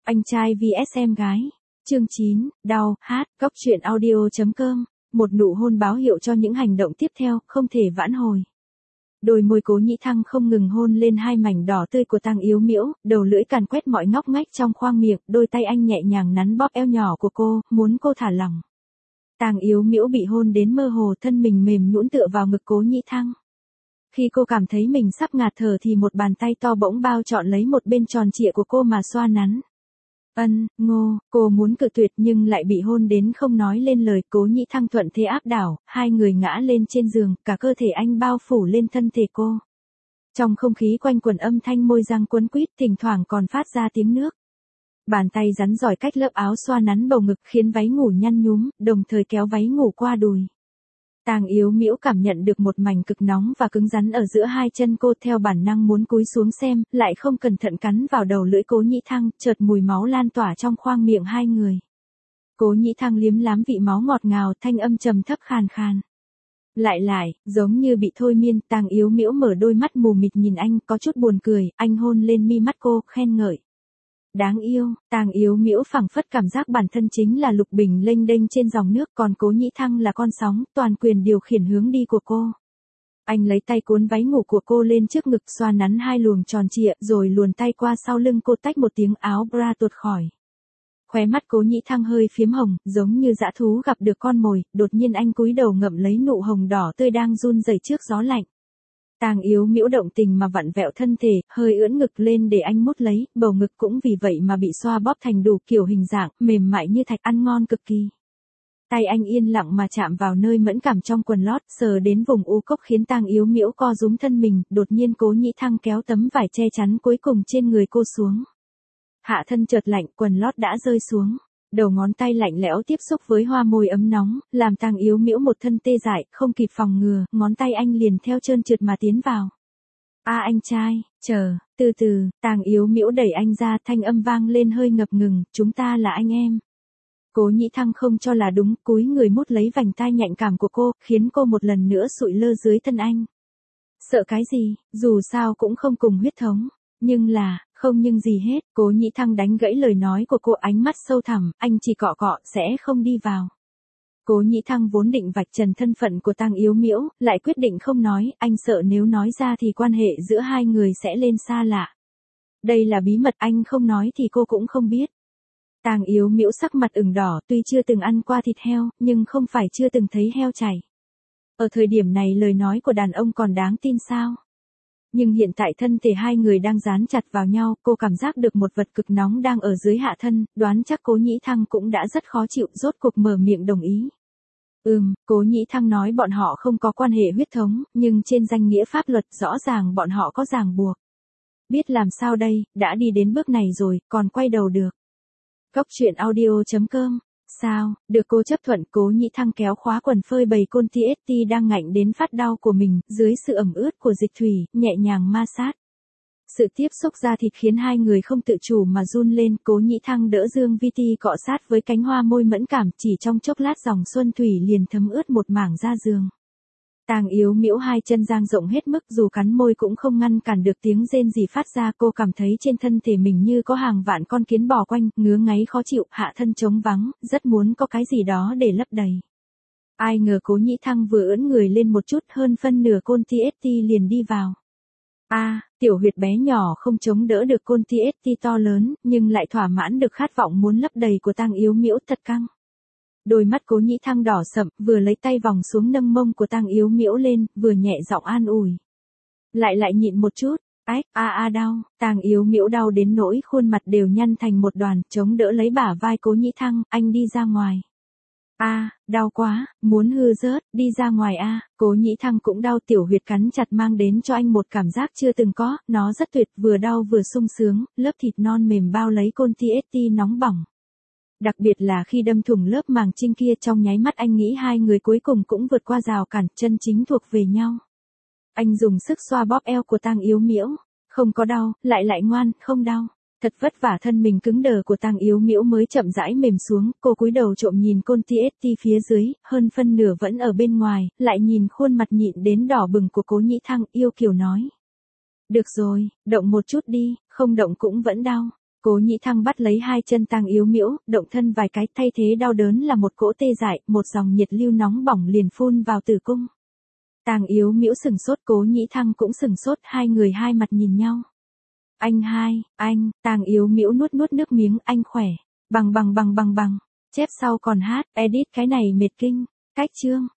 Anh trai vs em gái. Chương 9, đau, hát, góc truyện audio.com. Một nụ hôn báo hiệu cho những hành động tiếp theo, không thể vãn hồi. Đôi môi Cố Nhĩ Thăng không ngừng hôn lên hai mảnh đỏ tươi của Tang Yếu Miễu, đầu lưỡi càn quét mọi ngóc ngách trong khoang miệng, đôi tay anh nhẹ nhàng nắn bóp eo nhỏ của cô, muốn cô thả lỏng. Tang Yếu Miễu bị hôn đến mơ hồ, thân mình mềm nhũn tựa vào ngực Cố Nhĩ Thăng. Khi cô cảm thấy mình sắp ngạt thở thì một bàn tay to bỗng bao trọn lấy một bên tròn trịa của cô mà xoa nắn. Cô muốn cự tuyệt nhưng lại bị hôn đến không nói lên lời. Cố Nhĩ Thăng thuận thế áp đảo, hai người ngã lên trên giường, cả cơ thể anh bao phủ lên thân thể cô. Trong không khí quanh quẩn âm thanh môi răng quấn quýt, thỉnh thoảng còn phát ra tiếng nước. Bàn tay rắn giỏi cách lớp áo xoa nắn bầu ngực khiến váy ngủ nhăn nhúm, đồng thời kéo váy ngủ qua đùi. Tang Yếu Miễu cảm nhận được một mảnh cực nóng và cứng rắn ở giữa hai chân cô, theo bản năng muốn cúi xuống xem, lại không cẩn thận cắn vào đầu lưỡi Cố Nhĩ Thăng, chợt mùi máu lan tỏa trong khoang miệng hai người. Cố Nhĩ Thăng liếm lám vị máu ngọt ngào, thanh âm trầm thấp khàn khàn. Lại, giống như bị thôi miên, Tang Yếu Miễu mở đôi mắt mù mịt nhìn anh, có chút buồn cười, anh hôn lên mi mắt cô, khen ngợi. Đáng yêu. Tang Yếu Miễu phảng phất cảm giác bản thân chính là lục bình lênh đênh trên dòng nước, còn Cố Nhĩ Thăng là con sóng, toàn quyền điều khiển hướng đi của cô. Anh lấy tay cuốn váy ngủ của cô lên trước ngực, xoa nắn hai luồng tròn trịa, rồi luồn tay qua sau lưng cô, tách một tiếng, áo bra tuột khỏi. Khóe mắt Cố Nhĩ Thăng hơi phiếm hồng, giống như dã thú gặp được con mồi, đột nhiên anh cúi đầu ngậm lấy nụ hồng đỏ tươi đang run rẩy trước gió lạnh. Tang Yếu Miễu động tình mà vặn vẹo thân thể, hơi ưỡn ngực lên để anh mút lấy, bầu ngực cũng vì vậy mà bị xoa bóp thành đủ kiểu hình dạng, mềm mại như thạch, ăn ngon cực kỳ. Tay anh yên lặng mà chạm vào nơi mẫn cảm trong quần lót, sờ đến vùng u cốc khiến Tang Yếu Miễu co rúm thân mình, đột nhiên Cố Nhĩ Thăng kéo tấm vải che chắn cuối cùng trên người cô xuống. Hạ thân chợt lạnh, quần lót đã rơi xuống. Đầu ngón tay lạnh lẽo tiếp xúc với hoa môi ấm nóng, làm Tang Yếu Miễu một thân tê dại, không kịp phòng ngừa, ngón tay anh liền theo trơn trượt mà tiến vào. Anh trai, chờ, từ từ. Tang Yếu Miễu đẩy anh ra, thanh âm vang lên hơi ngập ngừng, chúng ta là anh em. Cố Nhĩ Thăng không cho là đúng, cúi người mút lấy vành tai nhạy cảm của cô, khiến cô một lần nữa sụi lơ dưới thân anh. Sợ cái gì, dù sao cũng không cùng huyết thống. Không nhưng gì hết, Cố Nhĩ Thăng đánh gãy lời nói của cô, ánh mắt sâu thẳm, anh chỉ cọ cọ, sẽ không đi vào. Cố Nhĩ Thăng vốn định vạch trần thân phận của Tang Yếu Miễu, lại quyết định không nói, anh sợ nếu nói ra thì quan hệ giữa hai người sẽ lên xa lạ. Đây là bí mật, anh không nói thì cô cũng không biết. Tang Yếu Miễu sắc mặt ửng đỏ, tuy chưa từng ăn qua thịt heo, nhưng không phải chưa từng thấy heo chảy. Ở thời điểm này lời nói của đàn ông còn đáng tin sao? Nhưng hiện tại thân thể hai người đang dán chặt vào nhau, cô cảm giác được một vật cực nóng đang ở dưới hạ thân, đoán chắc Cố Nhĩ Thăng cũng đã rất khó chịu, rốt cuộc mở miệng đồng ý. Cố Nhĩ Thăng nói bọn họ không có quan hệ huyết thống, nhưng trên danh nghĩa pháp luật rõ ràng bọn họ có ràng buộc. Biết làm sao đây, đã đi đến bước này rồi, còn quay đầu được. Góc truyện audio.com. Sao, được cô chấp thuận. Cố Nhĩ Thăng kéo khóa quần phơi bày côn TST đang ngạnh đến phát đau của mình, dưới sự ẩm ướt của dịch thủy, nhẹ nhàng ma sát. Sự tiếp xúc da thịt khiến hai người không tự chủ mà run lên. Cố Nhĩ Thăng đỡ Dương Vi Ti cọ sát với cánh hoa môi mẫn cảm, chỉ trong chốc lát dòng xuân thủy liền thấm ướt một mảng da giường. Tang Yếu Miễu hai chân dang rộng hết mức, dù cắn môi cũng không ngăn cản được tiếng rên rỉ phát ra. Cô cảm thấy trên thân thể mình như có hàng vạn con kiến bò quanh, ngứa ngáy khó chịu, hạ thân trống vắng, rất muốn có cái gì đó để lấp đầy. Ai ngờ Cố Nhĩ Thăng vừa ưỡn người lên một chút, hơn phân nửa côn TST liền đi vào. Tiểu huyệt bé nhỏ không chống đỡ được côn TST to lớn, nhưng lại thỏa mãn được khát vọng muốn lấp đầy của Tang Yếu Miễu, thật căng. Đôi mắt Cố Nhĩ Thăng đỏ sậm, vừa lấy tay vòng xuống nâng mông của Tang Yếu Miễu lên, vừa nhẹ giọng an ủi. Lại nhịn một chút. Đau. Tang Yếu Miễu đau đến nỗi khuôn mặt đều nhăn thành một đoàn, chống đỡ lấy bả vai Cố Nhĩ Thăng, anh đi ra ngoài. Đau quá, muốn hư rớt, đi ra ngoài Cố Nhĩ Thăng cũng đau, tiểu huyệt cắn chặt mang đến cho anh một cảm giác chưa từng có, nó rất tuyệt, vừa đau vừa sung sướng, lớp thịt non mềm bao lấy côn TST nóng bỏng. Đặc biệt là khi đâm thủng lớp màng trinh kia, trong nháy mắt anh nghĩ hai người cuối cùng cũng vượt qua rào cản, chân chính thuộc về nhau. Anh dùng sức xoa bóp eo của Tang Yếu Miễu. Không có đau, lại ngoan, không đau. Thật vất vả thân mình cứng đờ của Tang Yếu Miễu mới chậm rãi mềm xuống, cô cúi đầu trộm nhìn côn TST phía dưới, hơn phân nửa vẫn ở bên ngoài, lại nhìn khuôn mặt nhịn đến đỏ bừng của Cố Nhĩ Thăng, yêu kiều nói. Được rồi, động một chút đi, không động cũng vẫn đau. Cố Nhĩ Thăng bắt lấy hai chân Tang Yếu Miễu, động thân vài cái, thay thế đau đớn là một cỗ tê dại, một dòng nhiệt lưu nóng bỏng liền phun vào tử cung. Tang Yếu Miễu sừng sốt, Cố Nhĩ Thăng cũng sừng sốt, hai người hai mặt nhìn nhau. Anh, Tang Yếu Miễu nuốt nước miếng, anh khỏe. Bằng. Chép sau còn hát, edit cái này mệt kinh. Cách chương.